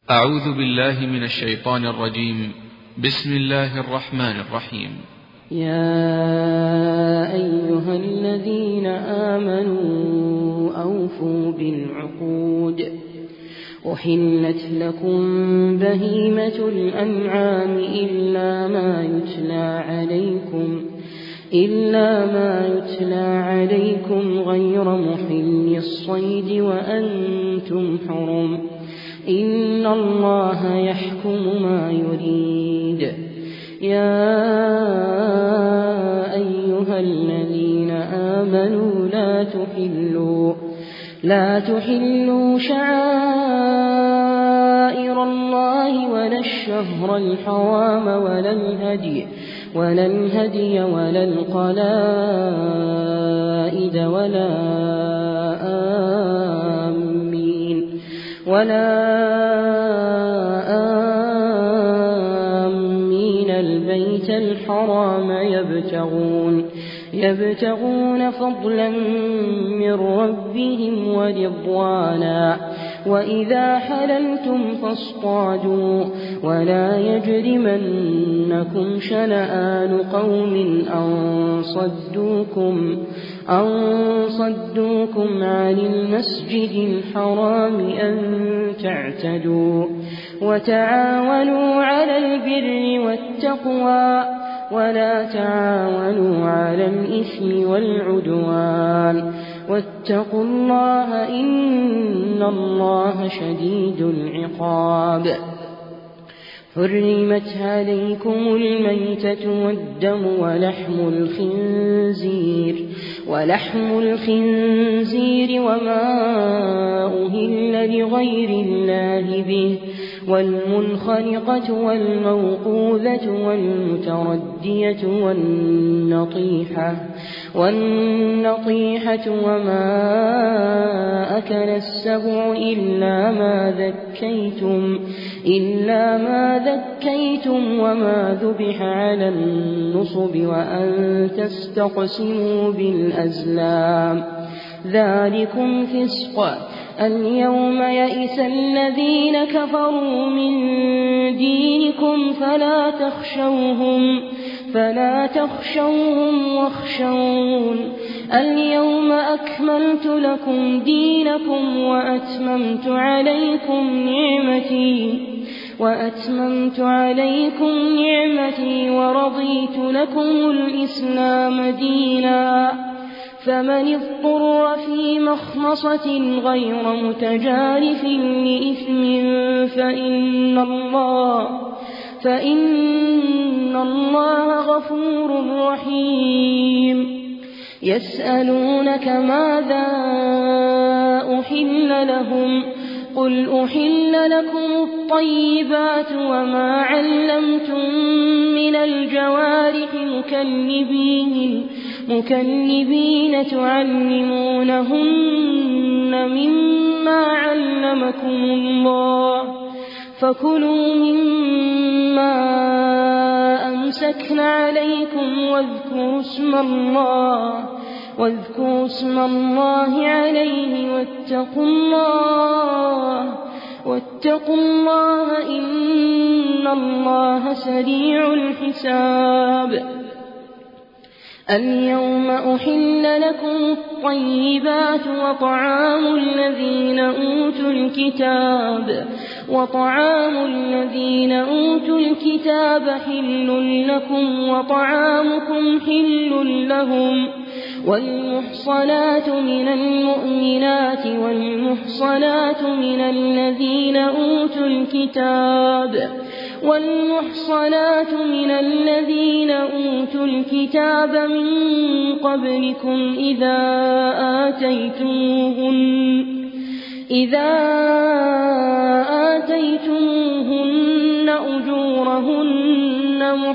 أعوذ بالله من الشيطان الرجيم. بسم الله الرحمن الرحيم. يا أيها الذين آمنوا أوفوا بالعقود. أحلت لكم بهيمة الأنعام إلا ما يتلى عليكم غير محل الصيد وأنتم حرم، إن الله يحكم ما يريد. يا أيها الذين آمنوا لا تحلوا شعائر الله ولا الشهر الحرام ولا الهدي ولا القلائد ولا آمين البيت الحرام يبتغون فضلا من ربهم ورضوانا، وإذا حللتم فاصطادوا، ولا يجرمنكم شنآن قوم أن صدوكم عن المسجد الحرام أن تعتدوا. وتعاونوا على البر والتقوى ولا تعاونوا على الإثم والعدوان، واتقوا الله إن الله شديد العقاب. حرمت عليكم الميتة والدم ولحم الخنزير وما أهل لغير الله به، والمنخنقة والموقوذة والمتردية والنطيحة وما أكل السبع إلا ما ذكيتم وما ذبح على النصب وأن تستقسموا بالأزلام، ذلكم فسق. اليوم يئس الذين كفروا من دينكم فلا تخشوهم واخشون. اليوم أكملت لكم دينكم وأتممت عليكم نعمتي ورضيت لكم الإسلام دينا. فمن اضطر في مخمصة غير متجانف لإثم فإن الله غفور رحيم. يسألونك ماذا أحل لهم، قل أحل لكم الطيبات وما علمتم من الجوارح مكلبين تعلمونهن مما علمكم الله، فكلوا مما أمسكن عليكم واذكروا اسم الله عليه واتقوا الله إن الله سريع الحساب. اليوم أحل لكم الطيبات وطعام الذين أوتوا الكتاب حل لكم وطعامكم حل لهم. والمحصنات من المؤمنات والمحصنات من الذين أوتوا الكتاب من قبلكم إذا آتيتموهن أجورهن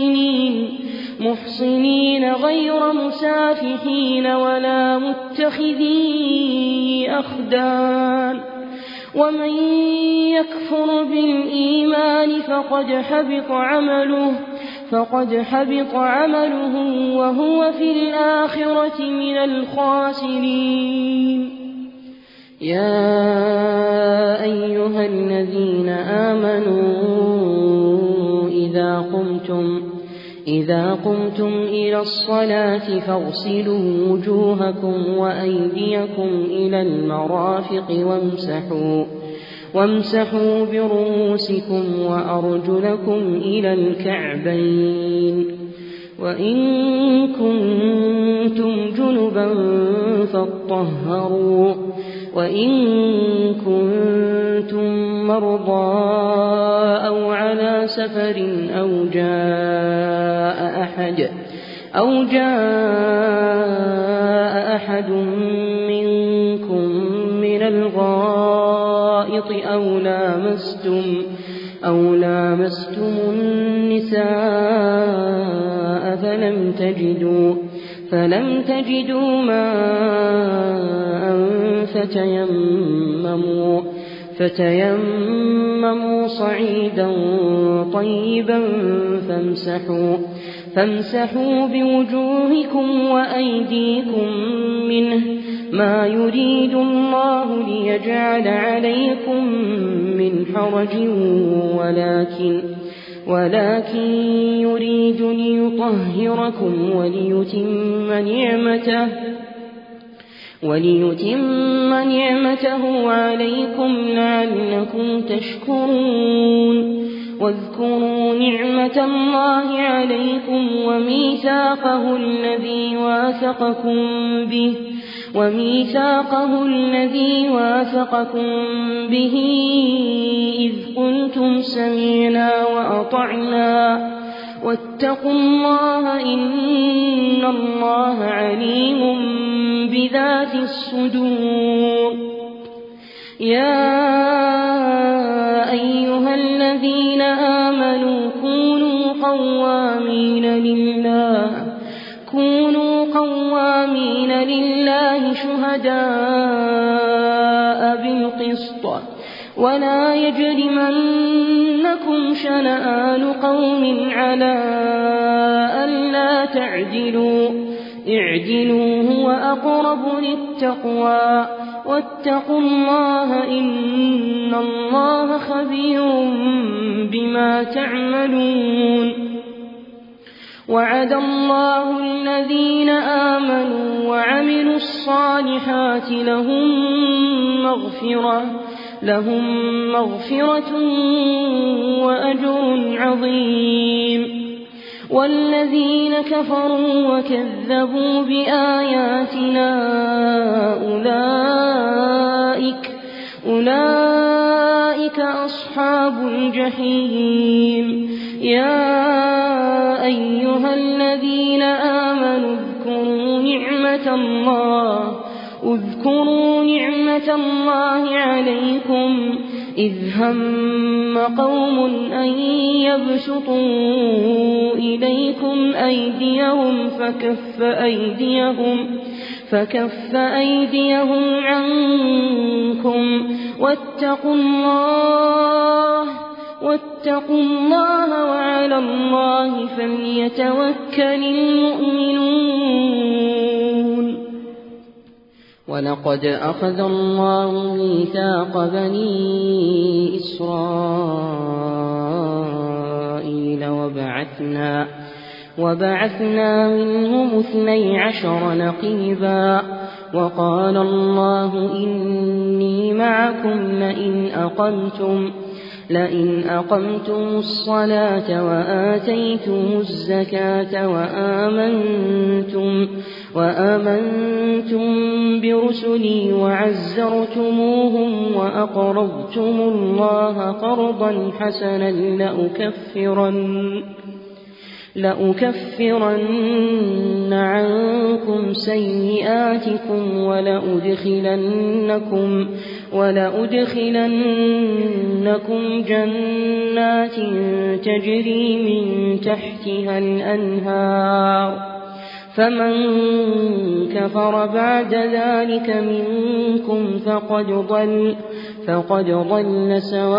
محصنين غير مسافحين ولا متخذي أخدان. ومن يكفر بالإيمان فقد حبط عمله وهو في الآخرة من الخاسرين. يا أيها الذين آمنوا إذا قمتم إلى الصلاة فاغسلوا وجوهكم وأيديكم إلى المرافق وامسحوا برؤوسكم وأرجلكم إلى الكعبين وإن كنتم جنبا فاطهروا وإن كنتم مرضى أو على سفر أو جاء أحد منكم من الغائط أو لامستم النساء فلم تجدوا ماء فتيمموا صعيدا طيبا فامسحوا بوجوهكم وأيديكم منه ما يريد الله ليجعل عليكم من حرج ولكن يريد ليطهركم وليتم نعمته عليكم لعلكم تشكرون واذكروا نعمة الله عليكم وميثاقه الذي واثقكم به إذ قلتم سمعنا وأطعنا واتقوا الله إن الله عليم بذات الصدور يا أيها الذين آمنوا كونوا قوامين لله شهداء بالقسط ولا يجرمنكم شنآن قوم على ألا تعدلوا اعدلوا هو أقرب للتقوى واتقوا الله إن الله خبير بما تعملون وعد الله الذين آمنوا وعملوا الصالحات لهم مغفرة وأجر عظيم والذين كفروا وكذبوا بآياتنا أولئك أصحاب الجحيم يا أيها الذين آمنوا اذكروا نعمة الله عليكم إذ هم قوم أن يبسطوا إليكم أيديهم فكف أيديهم عنكم واتقوا الله وعلى الله فليتوكل المؤمنون ولقد أخذ الله ميثاق بني إسرائيل وبعثنا منهم 12 نقيبا وقال الله إني معكم لئن أقمتم الصلاة وآتيتم الزكاة وآمنتم برسلي وعزرتموهم وأقرضتم الله قرضا حسنا لأكفرن عنكم سيئاتكم ولأدخلنكم جنات تجري من تحتها الأنهار فمن كفر بعد ذلك منكم فقد ضل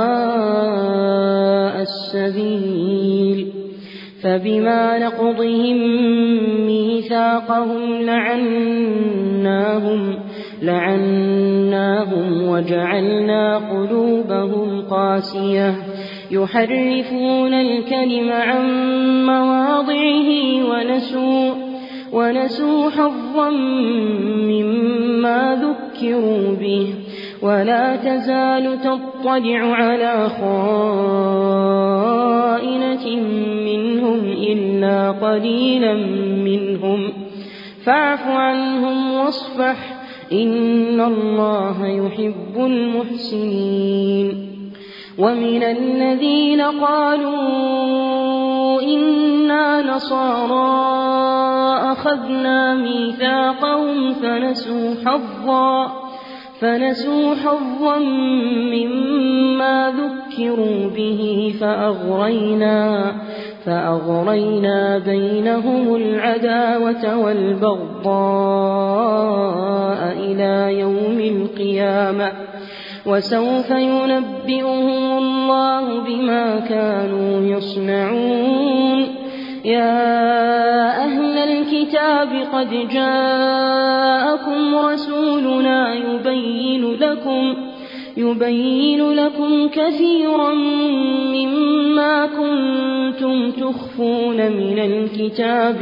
سواء السبيل فبما لعناهم وجعلنا قلوبهم قاسية يحرفون الكلم عن مواضعه ونسوا حظا مما ذكروا به ولا تزال تطلع على خائنة منهم إلا قليلا منهم فاعف عنهم واصفح إن الله يحب المحسنين. ومن الذين قالوا إنا نصارى أخذنا ميثاقهم فنسوا حظا مما ذكروا به فأغرينا بينهم العداوة والبغضاء إلى يوم القيامة وسوف ينبئهم الله بما كانوا يصنعون. يا أهل الكتاب قد جاءكم رسولنا يبين لكم كثيرا مما كنتم تخفون من الكتاب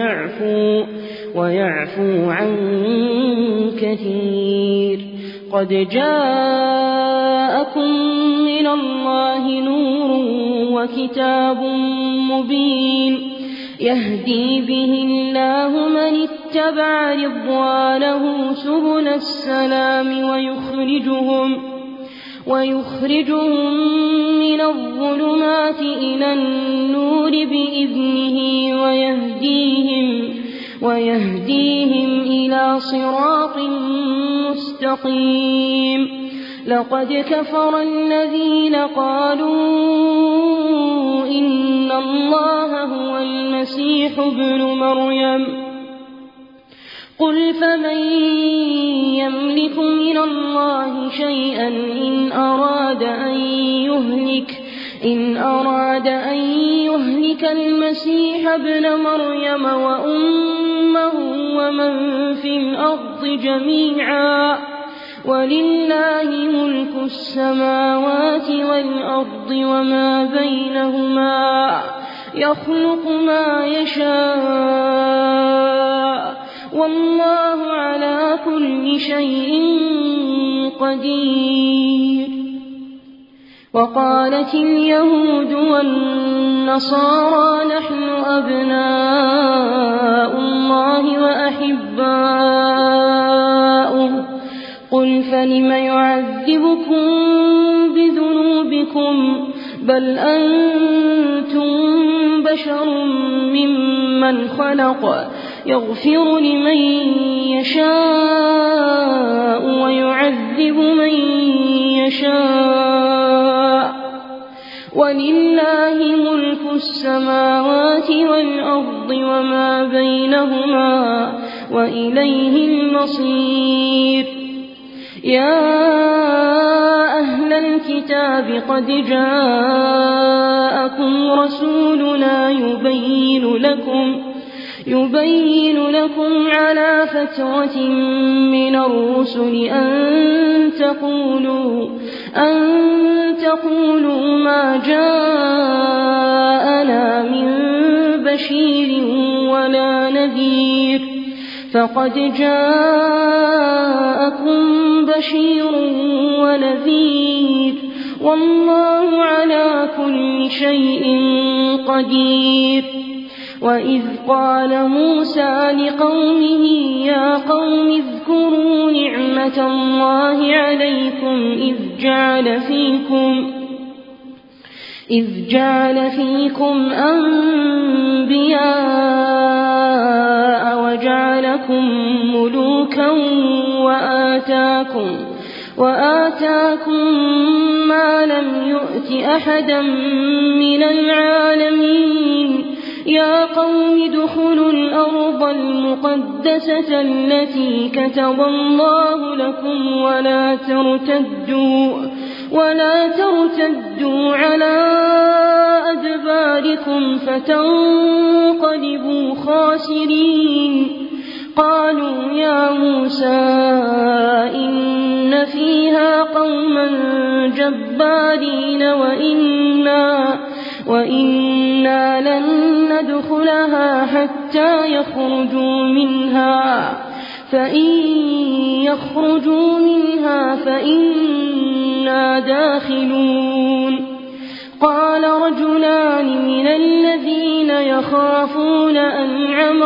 ويعفو عن كثير. قد جاءكم من الله نور وكتاب مبين يهدي به الله من اتبع رضوانه سبل السلام ويخرجهم من الظلمات إلى النور بإذنه ويهديهم إلى صراط مستقيم. لقد كفر الذين قالوا إن الله هو المسيح ابن مريم قل فمن يملك من الله شيئا إن أراد أن يهلك المسيح ابن مريم وأمه ومن في الأرض جميعا ولله ملك السماوات والأرض وما بينهما يخلق ما يشاء والله على كل شيء قدير. وقالت اليهود والنصارى نحن أبناء الله وأحباؤه قل فلم يعذبكم بذنوبكم بل أنتم بشر ممن خلق يغفر لمن يشاء ويعذب من يشاء ولله ملك السماوات والأرض وما بينهما وإليه المصير. يا أهل الكتاب قد جاءكم رسولنا يبين لكم على فترة من الرسل أن تقولوا ما جاءنا من بشير ولا نذير فقد جاءكم بشير ونذير والله على كل شيء قدير. وإذ قال موسى لقومه يا قوم اذكروا نعمة الله عليكم إذ جعل فيكم أنبياء وجعلكم ملوكا وآتاكم ما لم يؤت أحدا من العالمين. يا قوم ادخلوا الأرض المقدسة التي كتب الله لكم ولا ترتدوا على أدباركم فتنقلبوا خاسرين. قالوا يا موسى إن فيها قوما جبارين وإنا لن ندخلها حتى يخرجوا منها فإن يخرجوا منها فإنا داخلون. قال رجلان من الذين يخافون أنعم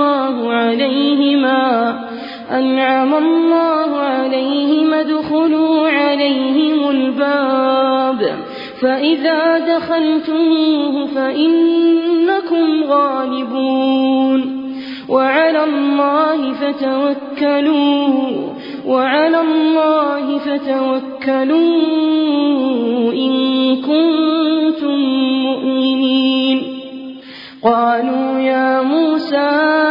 الله عليهم ادخلوا عليهم الباب فإذا دخلتموه فإنكم غالبون وعلى الله فتوكلوا إن كنتم مؤمنين. قالوا يا موسى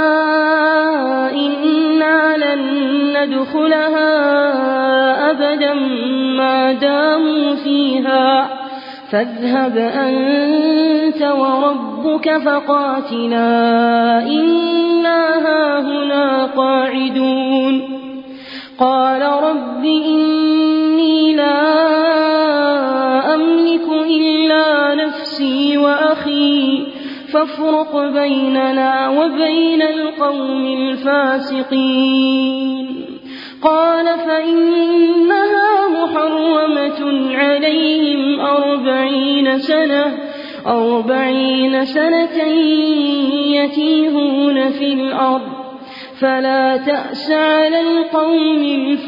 إنا لن ندخلها أبدا ما داموا فيها فاذهب أنت وربك فقاتلا إنا هاهنا قاعدون. قال رب إني لا أملك إلا نفسي وأخي فافرق بيننا وبين القوم الفاسقين. قال فإنها محرمة عليهم 40 سنة يتيهون في الأرض فلا تأس على القوم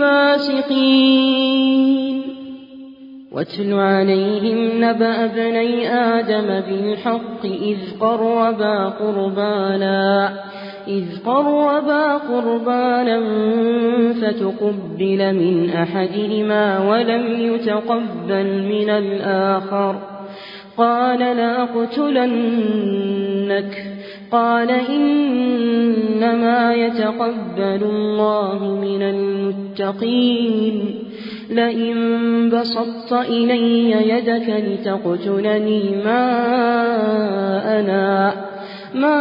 الفاسقين. واتل عليهم نبأ ابني آدم بالحق إذ قربا قربانا فتقبل من أحدهما ولم يتقبل من الآخر قال لأقتلنك قال إنما يتقبل الله من المتقين. لئن بسطت إلي يدك لتقتلني ما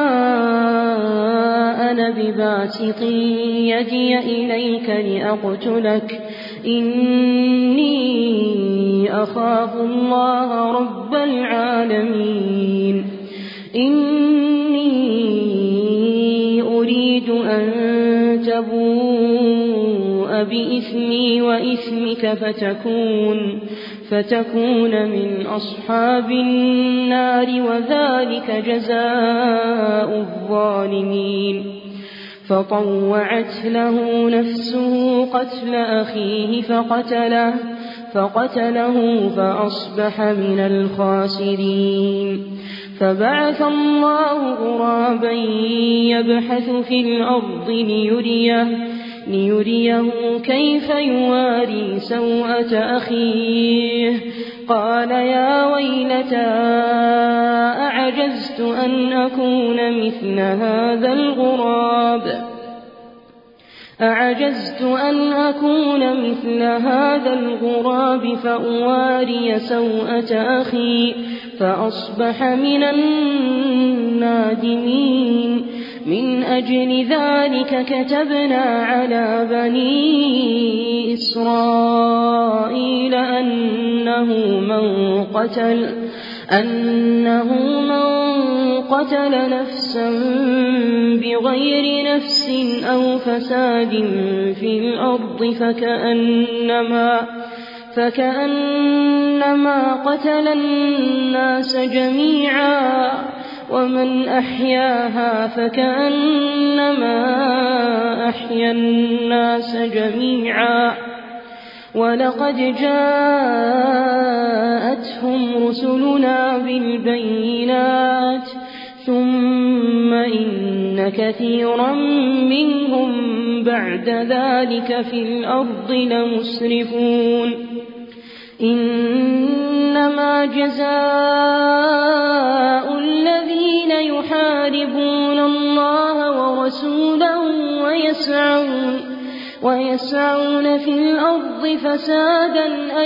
أنا بباسط يدي إليك لأقتلك إني أخاف الله رب العالمين. إني أريد أن تبوء بإثمي وإثمك فتكون من أصحاب النار وذلك جزاء الظالمين. فطوعت له نفسه قتل أخيه فقتله فأصبح من الخاسرين. فبعث الله غرابا يبحث في الأرض ليريه كيف يواري سوءة أخيه. قال يا ويلتى أعجزت أن أكون مثل هذا الغراب فأواري سوءة أخي فأصبح من النادمين. من أجل ذلك كتبنا على بني إسرائيل أنه من قتل نفسا بغير نفس أو فساد في الأرض فكأنما قتل الناس جميعا ومن أحياها فكأنما أحيا الناس جميعا. ولقد جاءتهم رسلنا بالبينات ثم إن كثيرا منهم بعد ذلك في الأرض لمسرفون. إنما جزاء الذين يحاربون الله ورسوله ويسعون في الأرض فسادا أن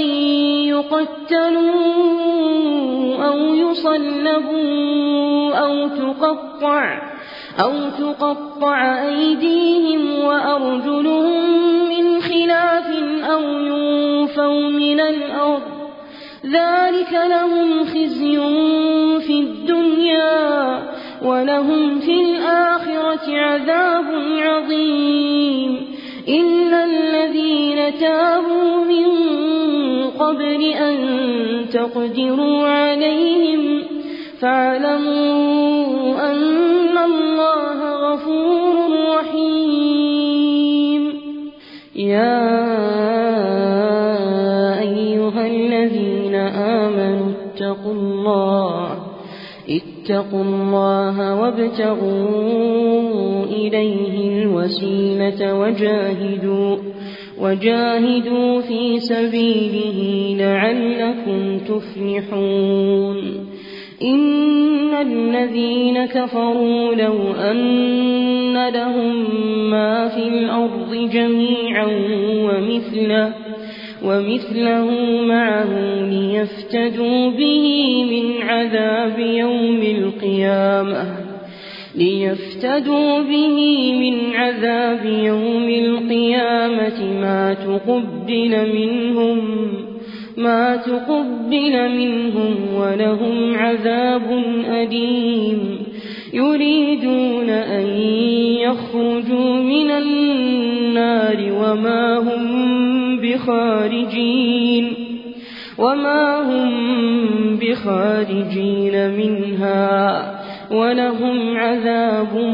يقتلوا أو يصلبوا أو تقطع أيديهم وأرجلهم من خلاف أو ينفوا من الأرض ذلك لهم خزي في الدنيا ولهم في الآخرة عذاب عظيم إلا الذين تابوا من قبل أن تقدروا عليهم فاعلموا أن الله غفور رحيم. يا أيها الذين آمنوا اتقوا الله وابتغوا إليه الوسيلة وجاهدوا في سبيله لعلكم تفلحون. إن الذين كفروا لو أن لهم ما في الأرض جميعا ومثله معه ليفتدوا به من عذاب يوم القيامة ما تقبل منهم ولهم عذاب أليم. يريدون أن يخرجوا من النار وما هم بخارجين منها ولهم عذاب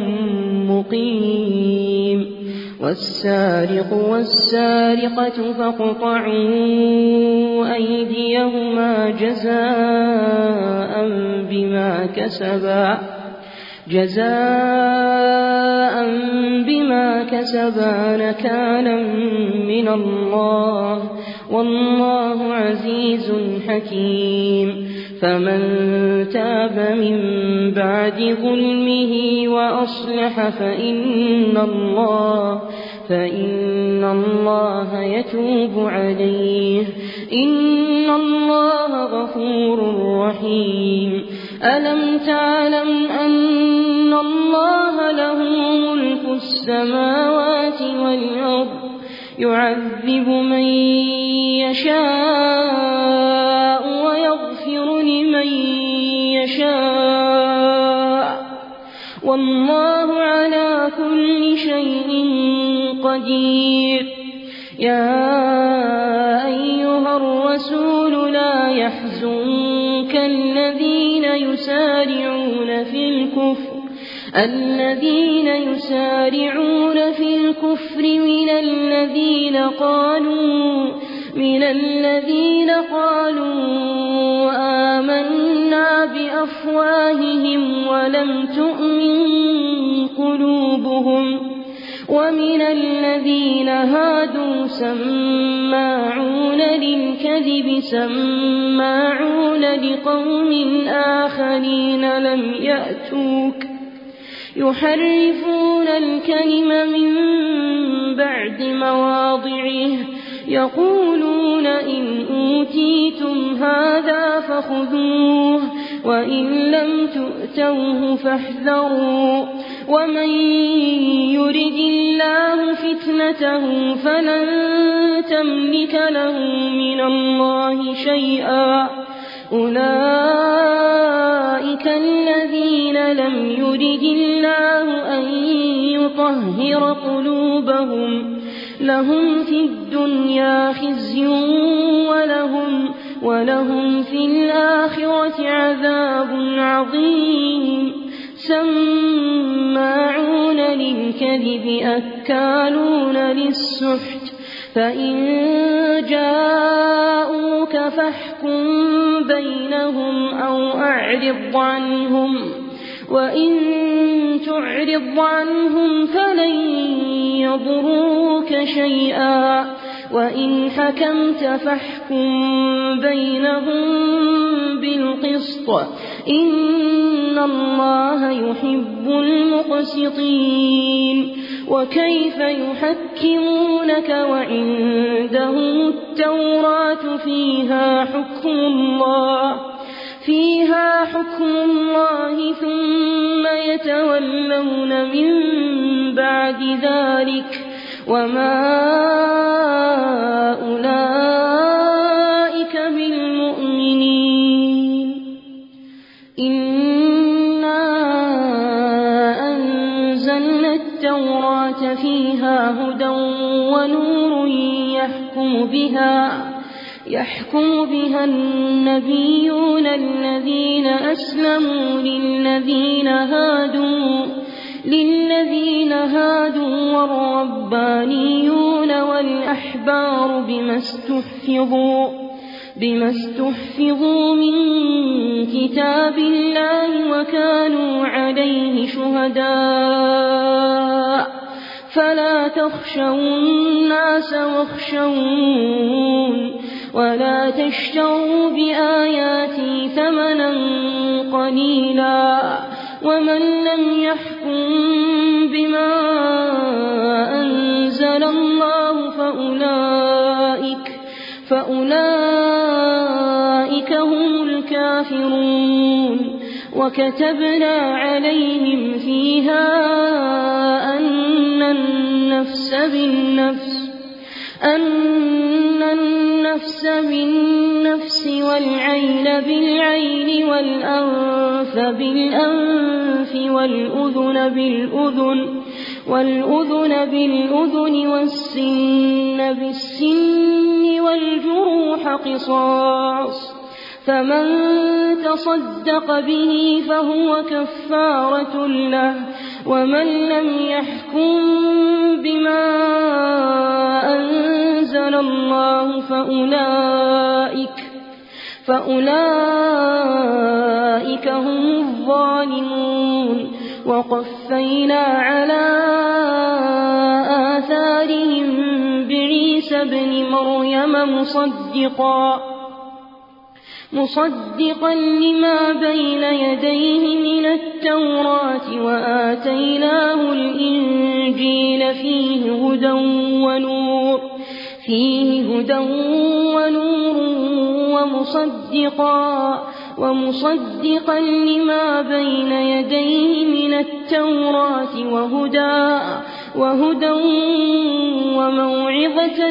مقيم. والسارق والسارقة فاقطعوا أيديهما جزاء بما كسبا نكالا من الله والله عزيز حكيم. فمن تاب من بعد ظلمه وأصلح فإن الله يتوب عليه إن الله غفور رحيم. ألم تعلم أن الله له ملك السماوات والأرض يعذب من يشاء ويغفر لمن يشاء والله على كل شيء قدير. يا أيها الرسول لا يحزنك الذين يسارعون في الكفر من الذين قالوا آمنا بأفواههم ولم تؤمن قلوبهم ومن الذين هادوا سماعون للكذب سماعون لقوم آخرين لم يأتوك يحرفون الكلم من بعد مواضعه يقولون إن أوتيتم هذا فخذوه وإن لم تؤتوه فاحذروا ومن يرد الله فتنته فلن تملك له من الله شيئا. أولئك الذين لم يرد الله أن يطهر قلوبهم لهم في الدنيا خزي ولهم في الآخرة عذاب عظيم. سماعون للكذب أكالون للسحت فإن جاءوك فاحكم بينهم أو أعرض عنهم وإن تعرض عنهم فلن يضروك شيئا وإن حكمت فاحكم بينهم بالقسط إن الله يحب المقسطين. وكيف يحكمونك وعندهم التوراة فيها حكم الله ثم يتولون من بعد ذلك وما أولئك بالمؤمنين. إنا أنزلنا التوراة فيها هدى ونور يحكم بها النبيون الذين أسلموا للذين هادوا والربانيون والأحبار بما استحفظوا من كتاب الله وكانوا عليه شهداء فلا تخشوا الناس واخشون ولا تشتروا بآياتي ثمنا قليلا ومن لم يحكم بما أنزل الله فأولئك هم الكافرون. وكتبنا عليهم فيها أن النفس بالنفس والعين بالعين والأنف بالأنف والأذن بالأذن والسن بالسن والجروح قصاص فمن تصدق به فهو كفارة له ومن لم يحكم بما أنزل الله فأولئك هم الظالمون. وقفينا على آثارهم بعيسى ابن مريم مصدقا لما بين يديه من التوراة وآتيناه الإنجيل فيه هدى ونور ومصدقا لما بين يديه من التوراة وهدى وموعظة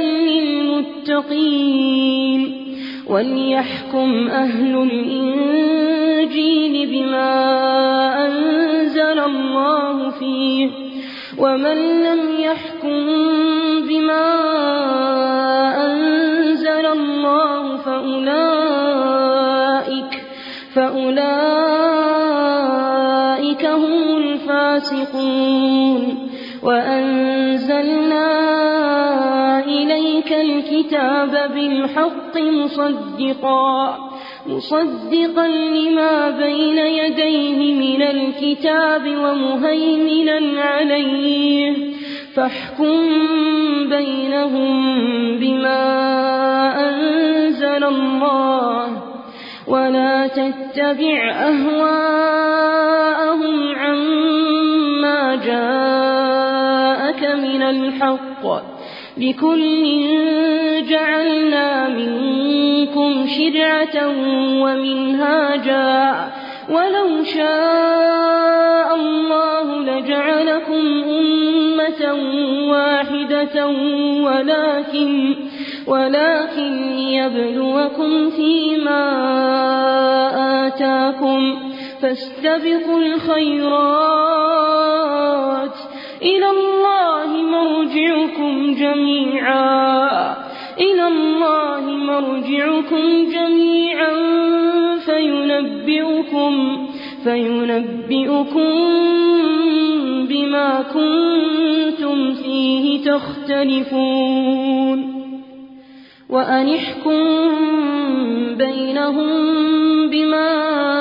للمتقين. وليحكم أهل الإنجيل بما أنزل الله فيه ومن لم يحكم بما أنزل الله فأولئك هم الفاسقون. وأنزلنا إليك الكتاب بالحق مصدقا لما بين يديه من الكتاب ومهيمنا عليه فاحكم بينهم بما أنزل الله ولا تتبع أهواءهم عما جاءك من الحق لكل جعلنا منكم شرعة ومنهاجا ولو شاء الله لجعلكم أمة واحدة ولكن ليبلوكم فيما آتاكم فاستبقوا الخيرات إلى الله مرجعكم جميعا فينبئكم بما كنتم فيه تختلفون. وأن احكم بينهم بما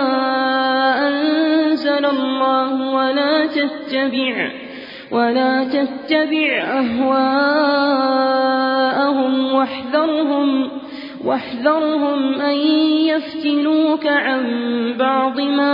أنزل الله ولا تتبع أهواءهم واحذرهم أن يفتنوك عن بعض ما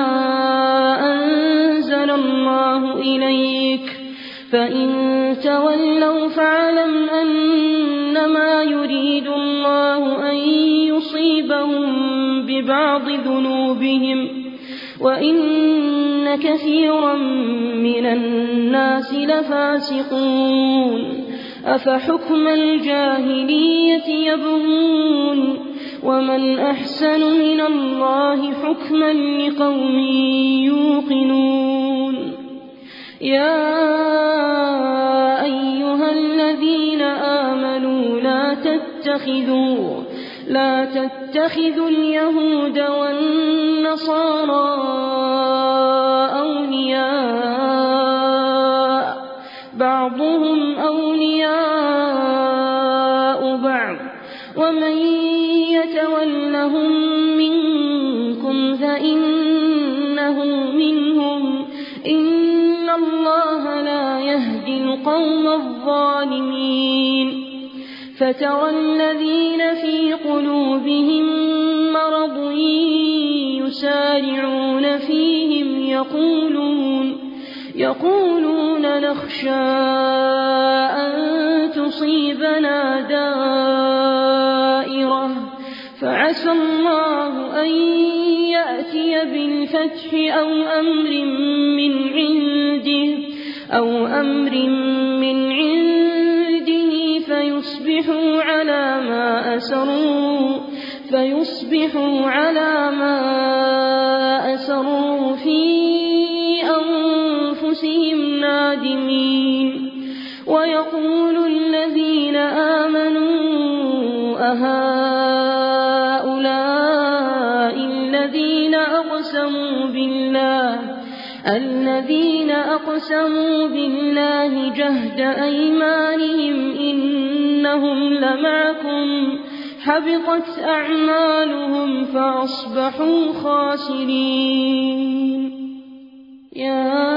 أنزل الله إليك فإن تولوا فاعلم أنما يريد الله أن يصيبهم ببعض ذنوبهم وإن كثيرا من الناس لفاسقون أفحكم الجاهلية يبغون ومن أحسن من الله حكما لقوم يوقنون يا أيها الذين آمنوا لا تتخذوا اليهود والنصارى أولياء بعضهم أولياء بعض ومن يتولهم منكم فإنه منهم إن الله لا يهدي القوم الظالمين فترى الذين في قلوبهم مرض يسارعون فيهم يقولون نخشى أن تصيبنا دائرة فعسى الله أن يأتي بالفتح أو أمر من عنده فيصبحوا على ما أسروا في أنفسهم نادمين ويقول الذين آمنوا أهؤلاء الذين أقسموا بالله جهد أيمانهم إنهم لمعكم حبطت أعمالهم فأصبحوا خاسرين يا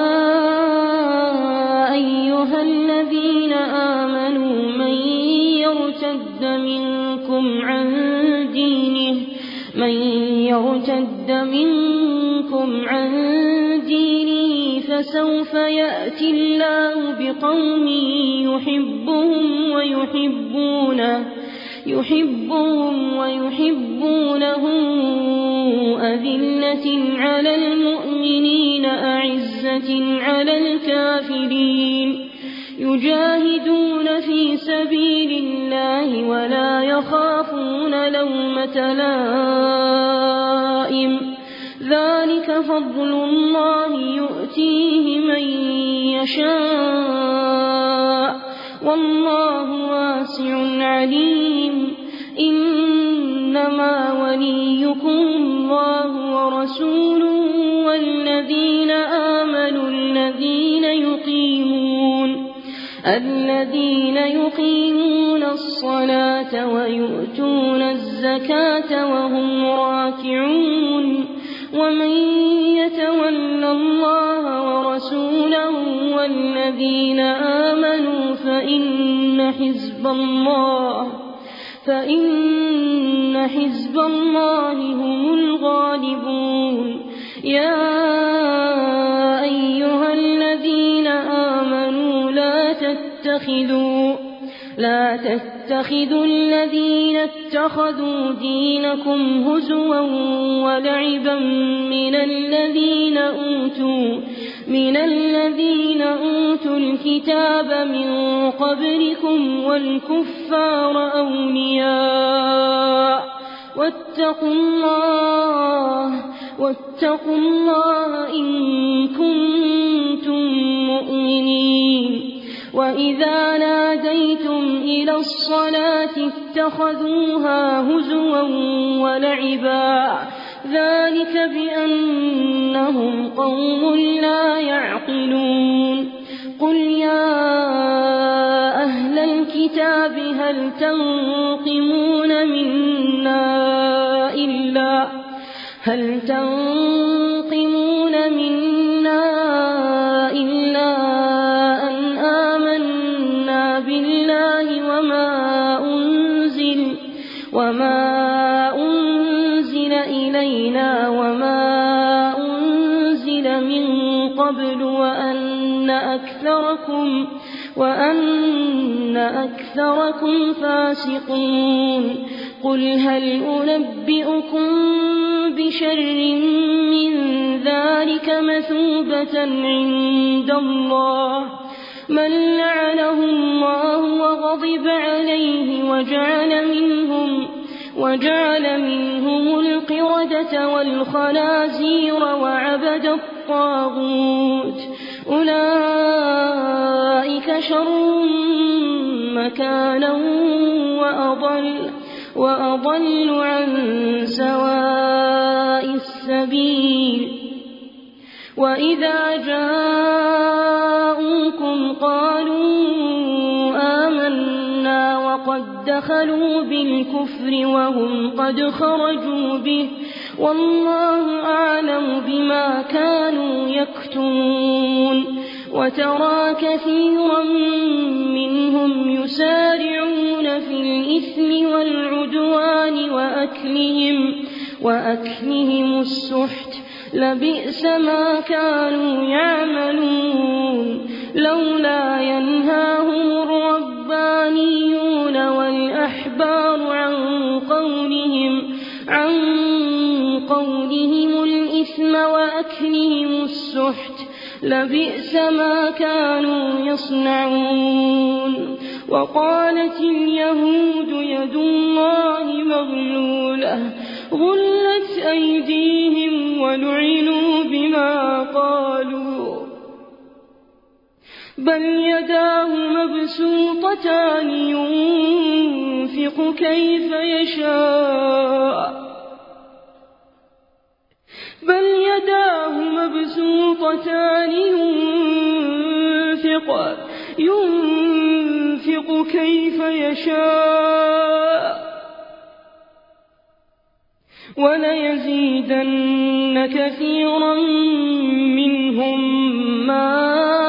أيها الذين آمنوا من يرتد منكم عن دينه فسوف يأتي الله بقوم يحبهم ويحبونه أذلة على المؤمنين أعزة على الكافرين يجاهدون في سبيل الله ولا يخافون لومة لائم ذلك فضل الله يؤتيه من يشاء والله واسع عليم إنما وليكم الله ورسوله والذين آمنوا الذين يقيمون الصلاة ويؤتون الزكاة وهم راكعون ومن يتول الله ورسوله والذين آمنوا فإن حزب الله هم الغالبون يا أيها الذين آمنوا لا تتخذوا الذين اتخذوا دينكم هزوا ولعبا من الذين أوتوا الكتاب من قبلكم والكفار أولياء واتقوا الله إن كنتم مؤمنين وإذا ناديتم إلى الصلاة اتخذوها هزوا ولعبا ذلك بأنهم قوم لا يعقلون قل يا أهل الكتاب هل تنقمون منا إلا أن آمنا بالله وما أنزل إلينا وما أنزل من قبل وأن أكثركم فاسقون قل هل أنبئكم بشر من مثوبة عند الله من لعنه الله وغضب عليه وجعل منهم القردة والخنازير وعبد الطاغوت أولئك شر مكانا وأضل عن سواء السبيل وإذا جاءوكم قالوا آمنا وقد دخلوا بالكفر وهم قد خرجوا به والله أعلم بما كانوا يكتمون وترى كثيرا منهم يسارعون في الإثم والعدوان وأكلهم السحت لبئس ما كانوا يعملون لولا ينهاهم الربانيون والأحبار عن قولهم الإثم وأكلهم السحت لبئس ما كانوا يصنعون وقالت اليهود يد الله مغلولة غلت أيديهم ولعنوا بما قالوا بل يداه مبسوطتان ينفق كيف يشاء وليزيدن كثيرا منهم ما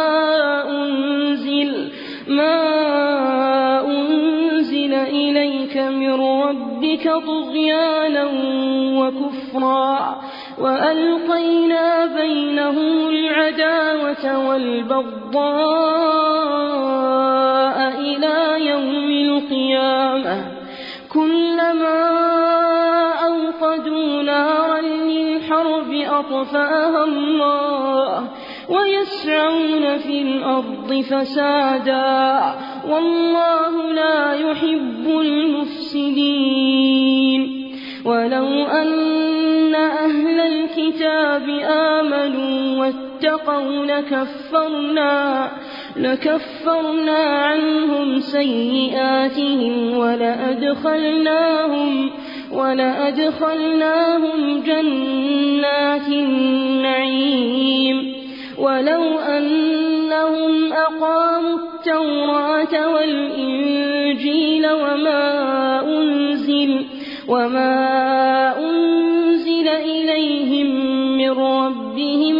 أنزل إليك من ربك طغيانا وكفرا وألقينا بينهم العداوة والبغضاء إلى يوم القيامة كلما أوقدوا نارا للحرب أطفأها الله ويسعون في الأرض فسادا والله لا يحب المفسدين ولو أن أهل الكتاب آمنوا واتقوا لكفرنا عنهم سيئاتهم ولأدخلناهم جنات النعيم ولو أنهم أقاموا التوراة والإنجيل وما أنزل إليهم من ربهم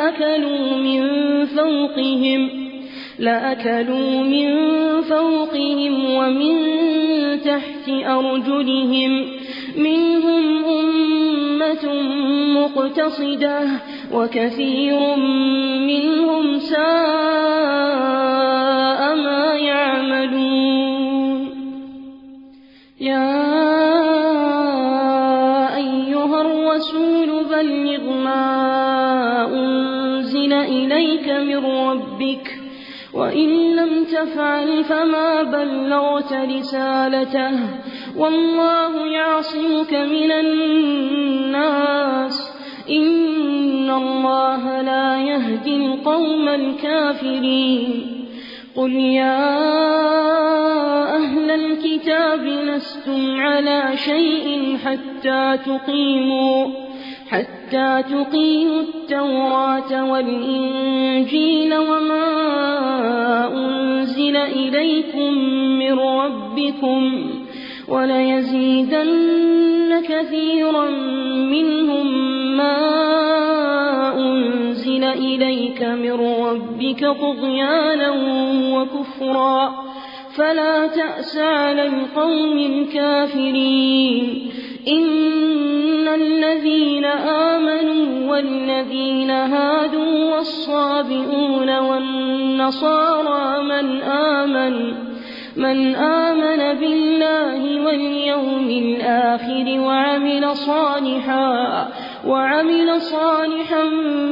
لأكلوا من فوقهم ومن تحت أرجلهم منهم أمة مقتصدة وكثير منهم ساء ما يعملون يا أيها الرسول بلغ ما أنزل إليك من ربك وإن لم تفعل فما بلغت رسالته والله يعصمك من الناس إن الله لا يهدي القوم الكافرين قل يا أهل الكتاب لستم على شيء حتى تقيموا التوراة والإنجيل وما أنزل إليكم من ربكم وليزيدن كثيرا منهم ما أنزل إليك من ربك طغيانا وكفرا فلا تأس على القوم الكافرين إن الذين آمنوا والذين هادوا والصابئون والنصارى من آمن بالله واليوم الآخر وعمل صالحا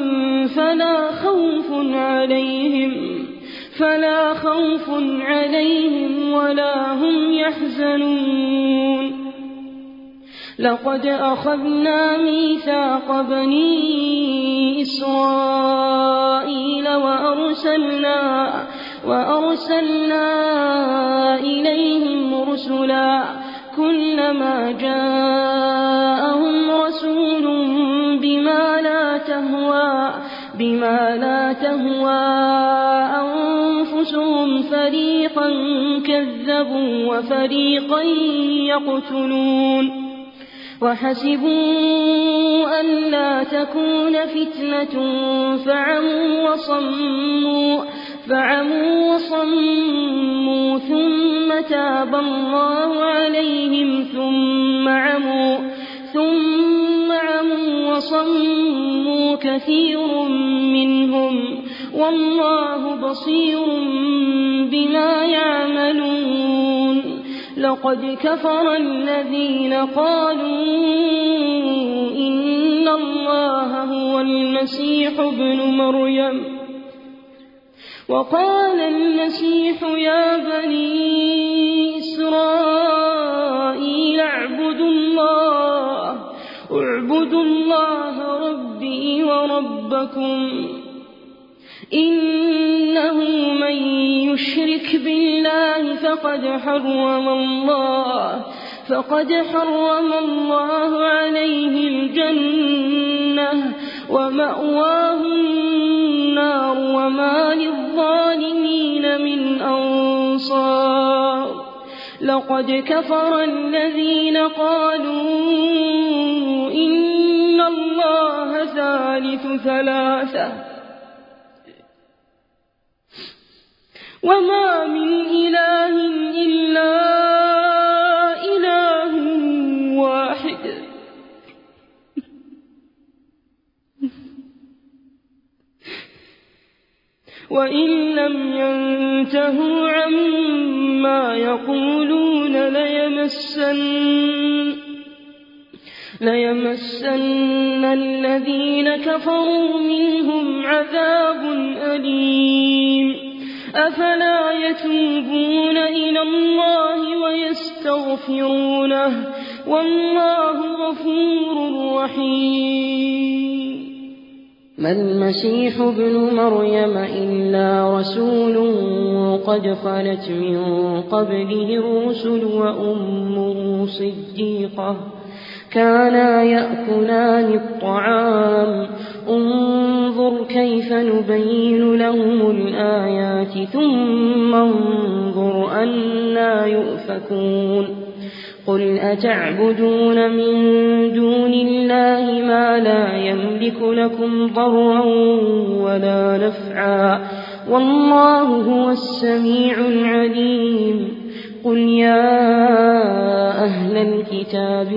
فلا خوف عليهم ولا هم يحزنون. لقد أخذنا ميثاق بني إسرائيل وأرسلنا إليهم رسلا كلما جاءهم رسول بما لا تهوى أنفسهم فريقا كذبوا وفريقا يقتلون. وحسبوا ألا تكون فتنة فعموا وصموا ثم تاب الله عليهم ثم عموا وصموا كثير منهم والله بصير بما يعملون. لقد كفر الذين قالوا إن الله هو المسيح ابن مريم وقال المسيح يا بني إسرائيل اعبدوا الله ربي وربكم إنه من يشرك بالله فقد حرم الله عليه الجنة ومأواه النار وما للظالمين من أنصار. لقد كفر الذين قالوا إن الله ثالث ثلاثة وما من إله إلا إله واحد وإن لم ينتهوا عما يقولون ليمسن الذين كفروا منهم عذاب أليم. أفلا يتوبون إلى الله ويستغفرونه والله غفور رحيم. ما المسيح ابن مريم إلا رسول قد خلت من قبله الرسل وأمه صديقة كانا يأكلان الطعام انظر كيف نبين لهم الآيات ثم انظر أنى يؤفكون. قل أتعبدون من دون الله ما لا يملك لكم ضرا ولا نفعا والله هو السميع العليم. قل يا أهل الكتاب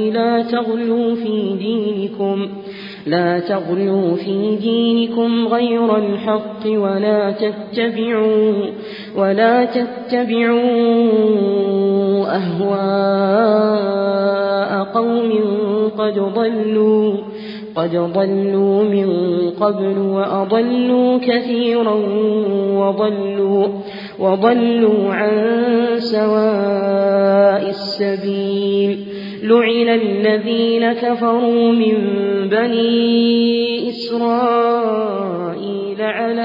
لا تغلوا في دينكم غير الحق ولا تتبعوا أهواء قوم قد ضلوا من قبل وأضلوا كثيرا وضلوا عن سواء السبيل. لعن الذين كفروا من بني إسرائيل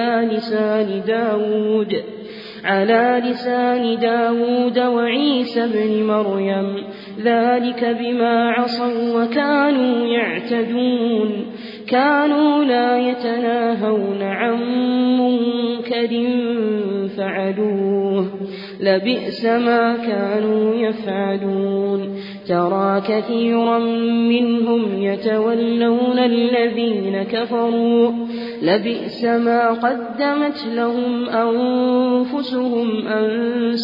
على لسان داود وعيسى بن مريم ذلك بما عصوا وكانوا يعتدون. كانوا لا يتناهون عن منكر فعلوه لبئس ما كانوا يفعلون. ترى كثيرا منهم يتولون الذين كفروا لبئس ما قدمت لهم أنفسهم أن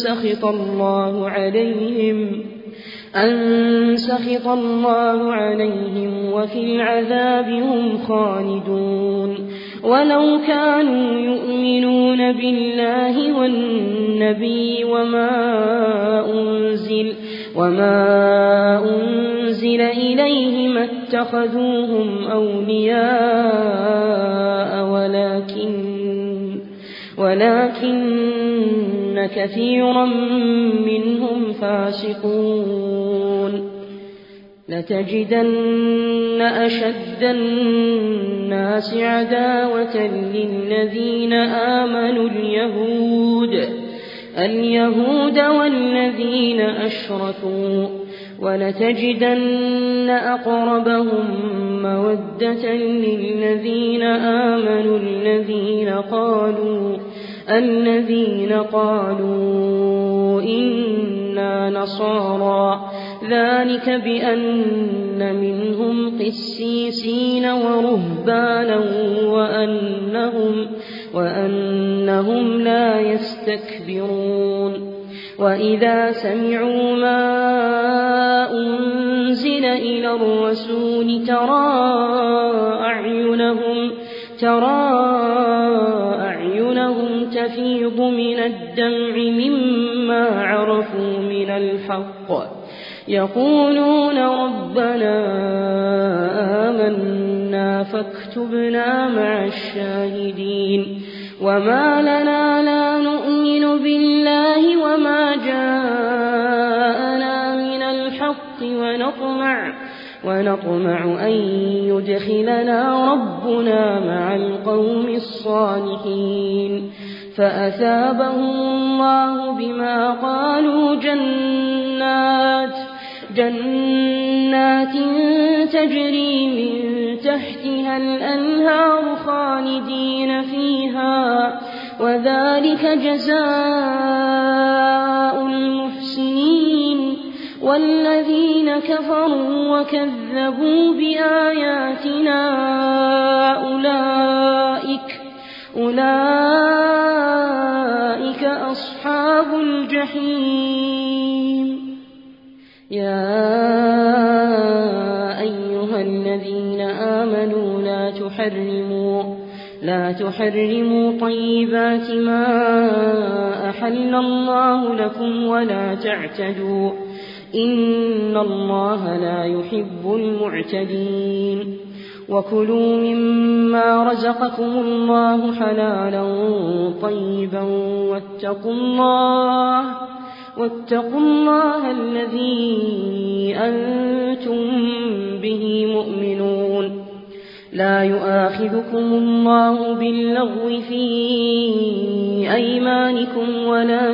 سخط الله عليهم وفي العذاب هم خالدون. ولو كانوا يؤمنون بالله والنبي وما وما أنزل إليهم اتخذوهم أولياء ولكن كثيرا منهم فاسقون لتجدن أشد الناس عداوة للذين آمنوا اليهود والذين أشركوا ولتجدن أقربهم مودة للذين آمنوا الذين قالوا إنا نصارى ذلك بأن منهم قسيسين ورهبانا وأنهم لا يستكبرون وإذا سمعوا ما أنزل إلى الرسول ترى أعينهم تفيض من الدمع مما عرفوا من الحق يقولون ربنا آمنا فاكتبنا مع الشاهدين وما لنا لا نؤمن بالله وما جاءنا من الحق ونطمع أن يدخلنا ربنا مع القوم الصالحين فأثابهم الله بما قالوا جنات تجري من تحتها الأنهار خالدين فيها وذلك جزاء المحسنين والذين كفروا وكذبوا بآياتنا أولئك أصحاب الجحيم يا أيها الذين آمنوا لا تحرموا طيبات ما أحل الله لكم ولا تعتدوا إن الله لا يحب المعتدين وكلوا مما رزقكم الله حلالا طيبا واتقوا الله الذي أنتم به مؤمنون لا يؤاخذكم الله باللغو في أيمانكم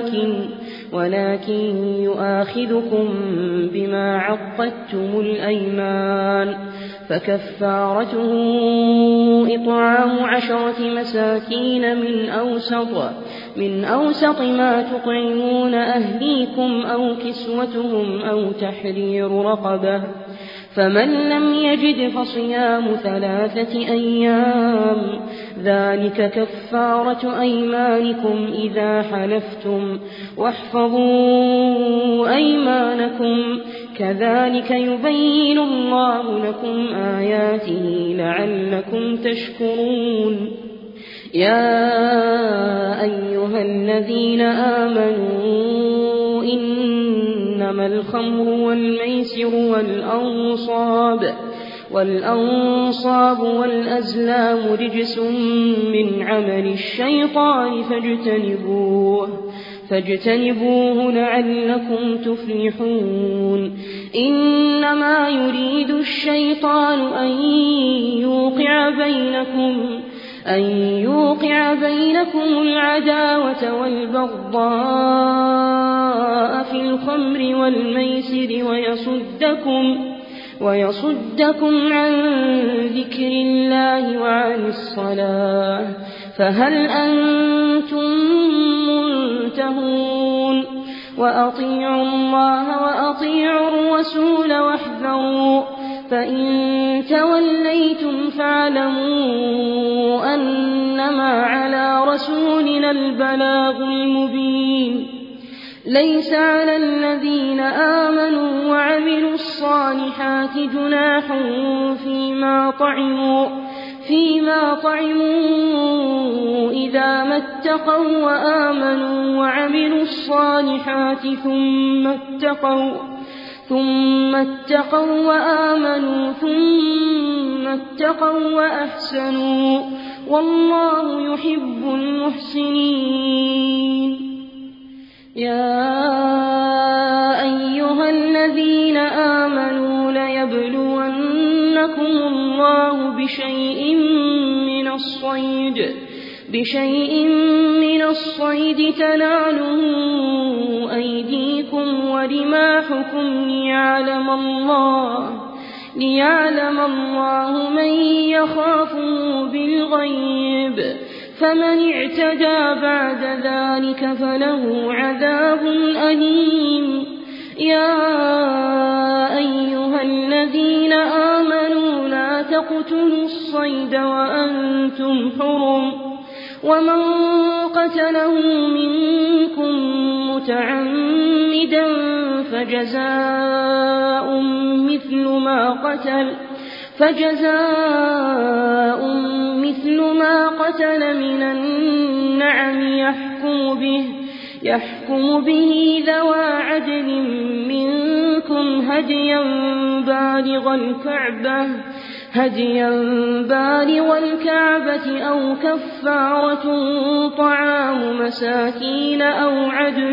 ولكن يؤاخذكم بما عقدتم الأيمان فكفارته إطعام 10 مساكين من أوسط ما تطعمون أهليكم أو كسوتهم أو تحرير رقبة فمن لم يجد فصيام 3 أيام ذلك كفارة أيمانكم إذا حلفتم واحفظوا أيمانكم كذلك يبين الله لكم آياته لعلكم تشكرون يا أيها الذين آمنوا إنما الخمر والميسر والأنصاب والأزلام رجس من عمل الشيطان فاجتنبوه لعلكم تفلحون إنما يريد الشيطان أن يوقع بينكم العداوة والبغضاء في الخمر والميسر ويصدكم عن ذكر الله وعن الصلاة فهل أنتم منتهون وأطيعوا الله وأطيعوا الرسول واحذروا فإن توليتم فاعلموا أنما على رسولنا البلاغ المبين ليس على الذين آمنوا وعملوا الصالحات جناح فيما طعموا إذا ما اتقوا وآمنوا وعملوا الصالحات ثم اتقوا وآمنوا ثم اتقوا وأحسنوا والله يحب المحسنين. يا أيها الذين آمنوا ليبلونكم الله بشيء من الصيد تناله أيديكم ورماحكم ليعلم الله من يخافه بالغيب، فمن اعتدى بعد ذلك فله عذاب أليم. يا أيها الذين آمنوا لا تقتلوا الصيد وأنتم حرم، ومن قتله منكم متعمدا فجزاء مثل ما قتل من النعم يحكم به ذوى عدل منكم هديا بالغ الكعبة أو كفارة طعام مساكين أو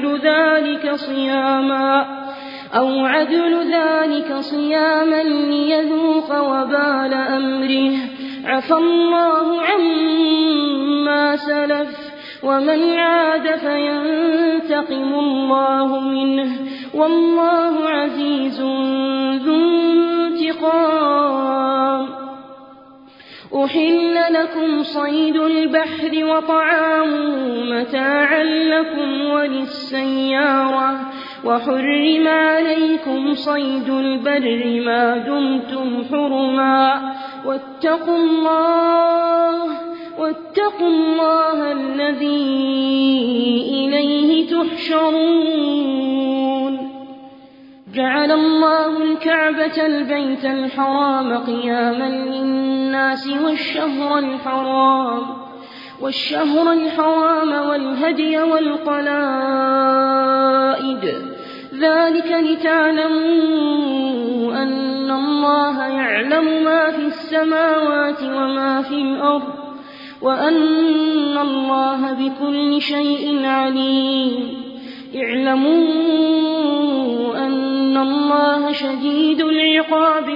عدل ذلك صياما ليذوق وبال أمره. عفى الله عما سلف، ومن عاد فينتقم الله منه، والله عزيز ذو انتقام. أحل لكم صيد البحر وطعامه متاعا لكم وللسيارة، وحرم عليكم صيد البر ما دمتم حرما، واتقوا الله الذي إليه تحشرون. جعل الله الكعبة البيت الحرام قياما للناس والشهر الحرام والهدي والقلائد، ذلك لتعلموا أن الله يعلم ما في السماوات وما في الأرض، وأن الله بكل شيء عليم. اعلموا أن الله شديد العقاب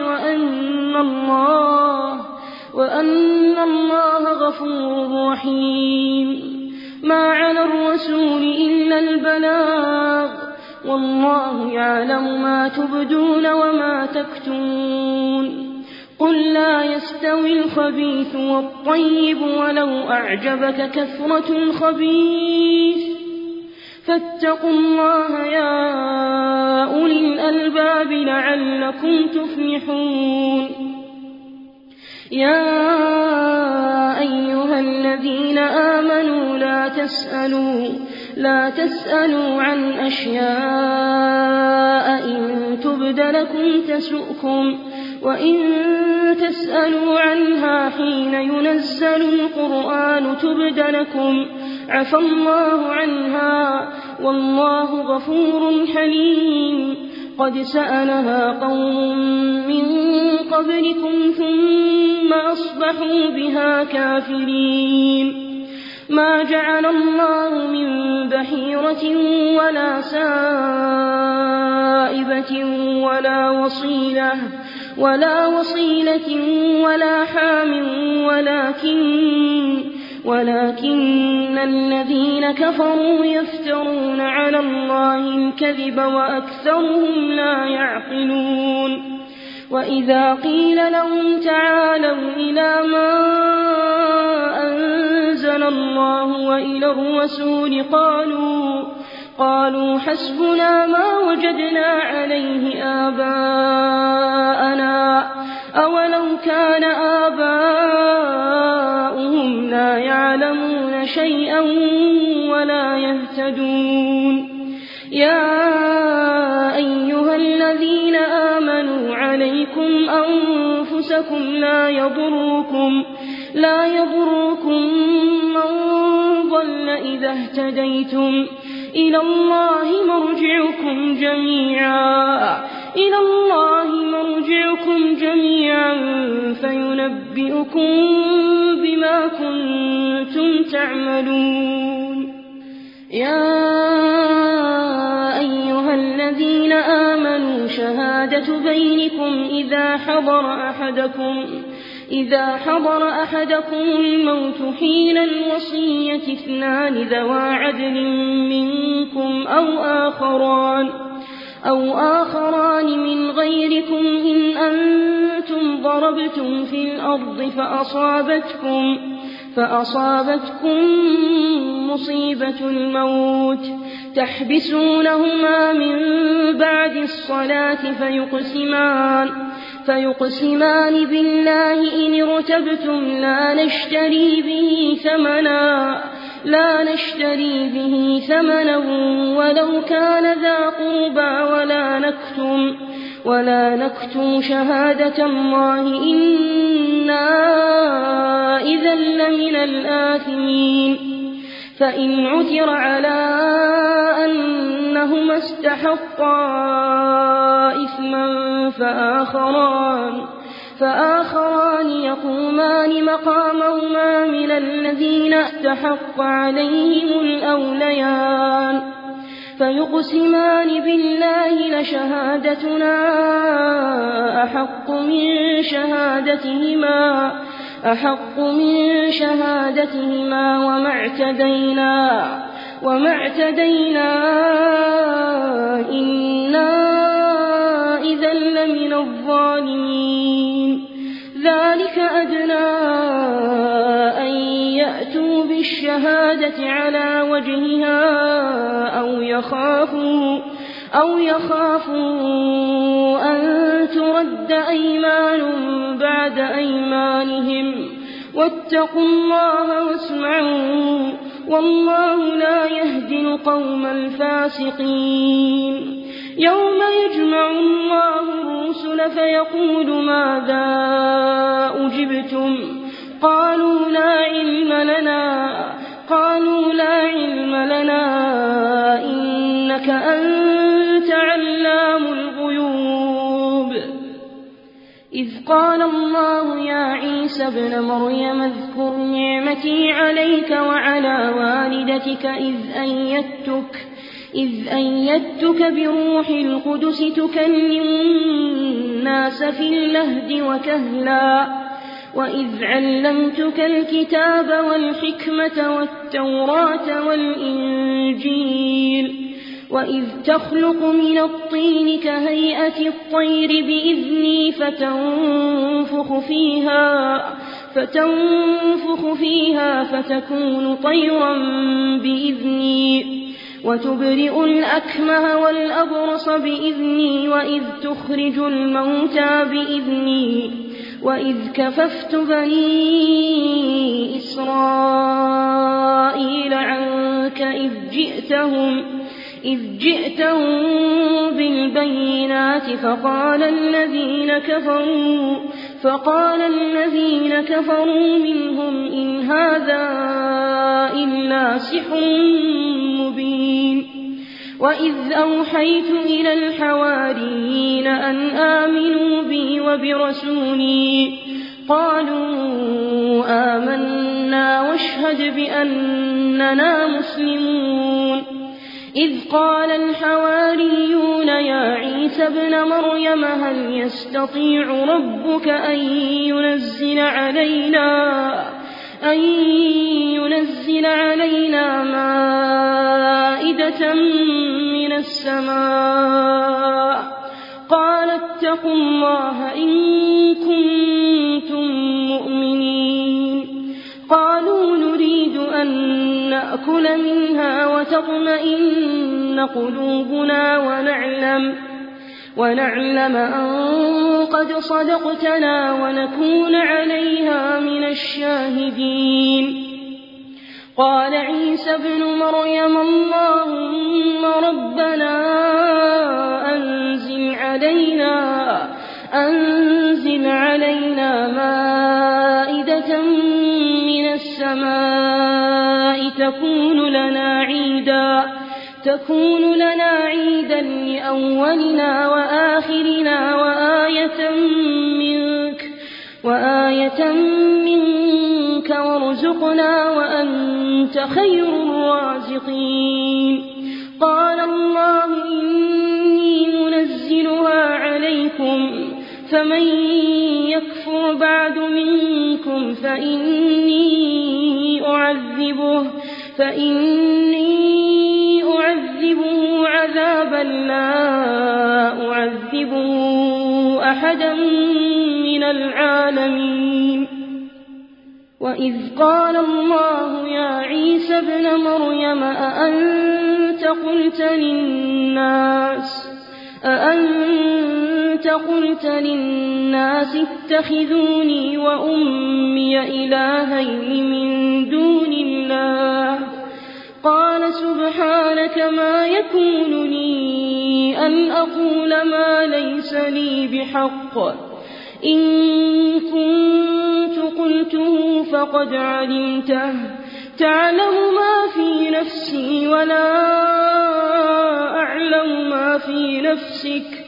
وأن الله غفور رحيم. ما على الرسول إلا البلاغ، والله يعلم ما تبدون وما تكتمون. قل لا يستوي الخبيث والطيب ولو أعجبك كثرة الخبيث، فاتقوا الله يا أولي الألباب لعلكم تفلحون. يا أيها الذين آمنوا لا تسألوا عن أشياء إن تبد لكم تسؤكم، وإن تسألوا عنها حين ينزل القرآن تبد لكم عفى الله عنها، والله غفور حليم. قد سألها قوم من قبلكم ثم أصبحوا بها كافرين. ما جعل الله من بحيرة ولا سائبة ولا وصيلة ولا حام، ولكن الذين كفروا يفترون على الله الكذب وأكثرهم لا يعقلون. وإذا قيل لهم تعالوا إلى ما أنزل الله وإلى الرسول قالوا حسبنا ما وجدنا عليه آباءنا، أولو كان آباؤهم لا يعلمون شيئا ولا يهتدون. يا أيها الذين آمنوا عليكم أنفسكم لا يضركم من ضل إذا اهتديتم، إلى الله مرجعكم جميعا إلى الله مرجعكم جميعا فينبئكم بما كنتم تعملون. يا أيها الذين آمنوا شهادة بينكم إذا حضر أحدكم الموت حين الوصية اثنان ذوا عدل منكم أو آخران من غيركم إن أنتم ضربتم في الأرض فأصابتكم مصيبة الموت تحبسونهما من بعد الصلاة فيقسمان بالله إن ارتبتم لا نشتري به ثمنا ولو كان ذا قربى ولا نكتم شهادة الله إنا إذا لمن الآثمين. فإن عثر على أنهما استحقا إثما فآخران يقومان مقامهما من الذين استحق عليهم الأوليان فيقسمان بالله لشهادتنا أحق من شهادتهما وما اعتدينا إنا إذا لمن الظالمين. ذلك أدنى أن يأتوا بالشهادة على وجهها أو يخافوا أن ترد أيمان بعد أيمانهم واتقوا الله واسمعوا والله لا يهدي القوم الفاسقين. يوم يجمع الله الرسل فيقول ماذا أجبتم قالوا لا علم لنا إنك أنت علام الغيوب. إذ قال الله يا عيسى ابن مريم اذكر نعمتي عليك وعلى والدتك إذ أيدتك بروح القدس تكلم الناس في المهد وكهلا وإذ علمتك الكتاب والحكمة والتوراة والإنجيل وإذ تخلق من الطين كهيئة الطير بإذني فتنفخ فيها فتكون طيرا بإذني وتبرئ الأكمه والأبرص بإذني وإذ تخرج الموتى بإذني وإذ كففت بني إسرائيل عنك إذ جئتهم بالبينات فقال الذين كفروا منهم إن هذا إلا سحر مبين. وإذ أوحيت إلى الحواريين أن آمنوا بي وبرسولي قالوا آمنا واشهد بأننا مسلمون. إذ قال الحواريون يا عيسى ابن مريم هل يستطيع ربك أن ينزل علينا مائدة من السماء قال اتقوا الله إن كنتم مؤمنين. قالوا نريد أن نأكل منها وتطمئن قلوبنا ونعلم أن قد صدقتنا ونكون عليها من الشاهدين. قال عيسى ابن مريم اللهم ربنا أنزل علينا مائدة من السماء تكون لنا عيدا لأولنا وآخرنا وآية منك وارزقنا وأنت خير الرازقين. قال الله إني منزلها عليكم فمن يكفر بعد منكم فإني أعذبه عذابا لا أعذبه أحدا من العالمين. وإذ قال الله يا عيسى ابن مريم أأنت قلت للناس اتخذوني وأمي إلهين من دون الله؟ قال سبحانك ما يكون لي أن أقول ما ليس لي بحق، إن كنت قلته فقد علمته، تعلم ما في نفسي ولا أعلم ما في نفسك،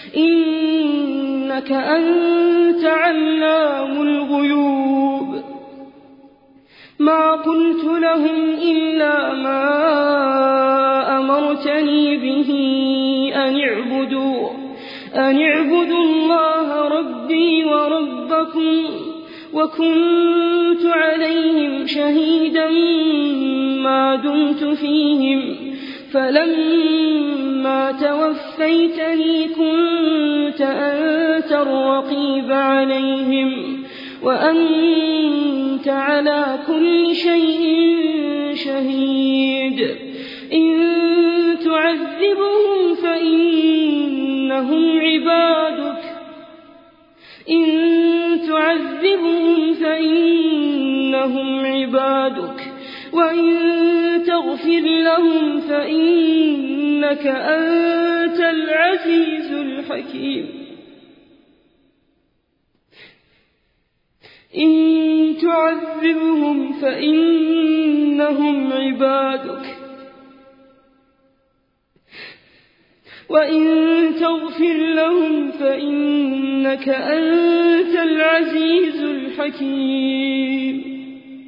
إنك أنت علام الغيوب. ما قلت لهم إلا ما أمرتني به أن اعبدوا الله ربي وربكم، وكنت عليهم شهيدا ما دمت فيهم، فلما توفيتني كنت أنت الرقيب عليهم، وأنت على كل شيء شهيد. إن تعذبهم فإنهم عبادك، وإن تغفر لهم فإنك أنت العزيز الحكيم. إن تعذبهم فإنهم عبادك، وإن تغفر لهم فإنك أنت العزيز الحكيم.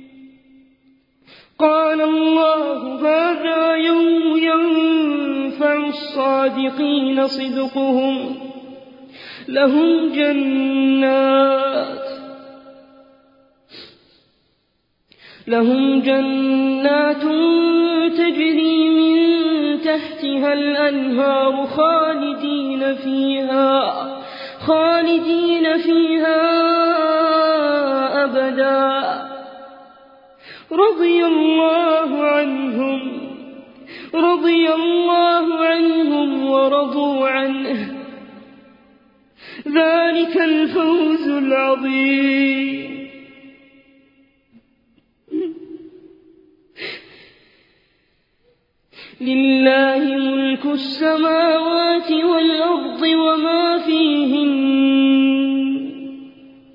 قال الله هذا يوم ينفع الصادقين صدقهم، لهم جنات تجري من تحتها الأنهار خالدين فيها أبدا، رضي الله عنهم ورضوا عنه، ذلك الفوز العظيم. لله ملك السماوات والأرض وما فيهن،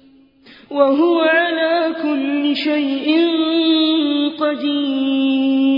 وهو على كل شيء قدير.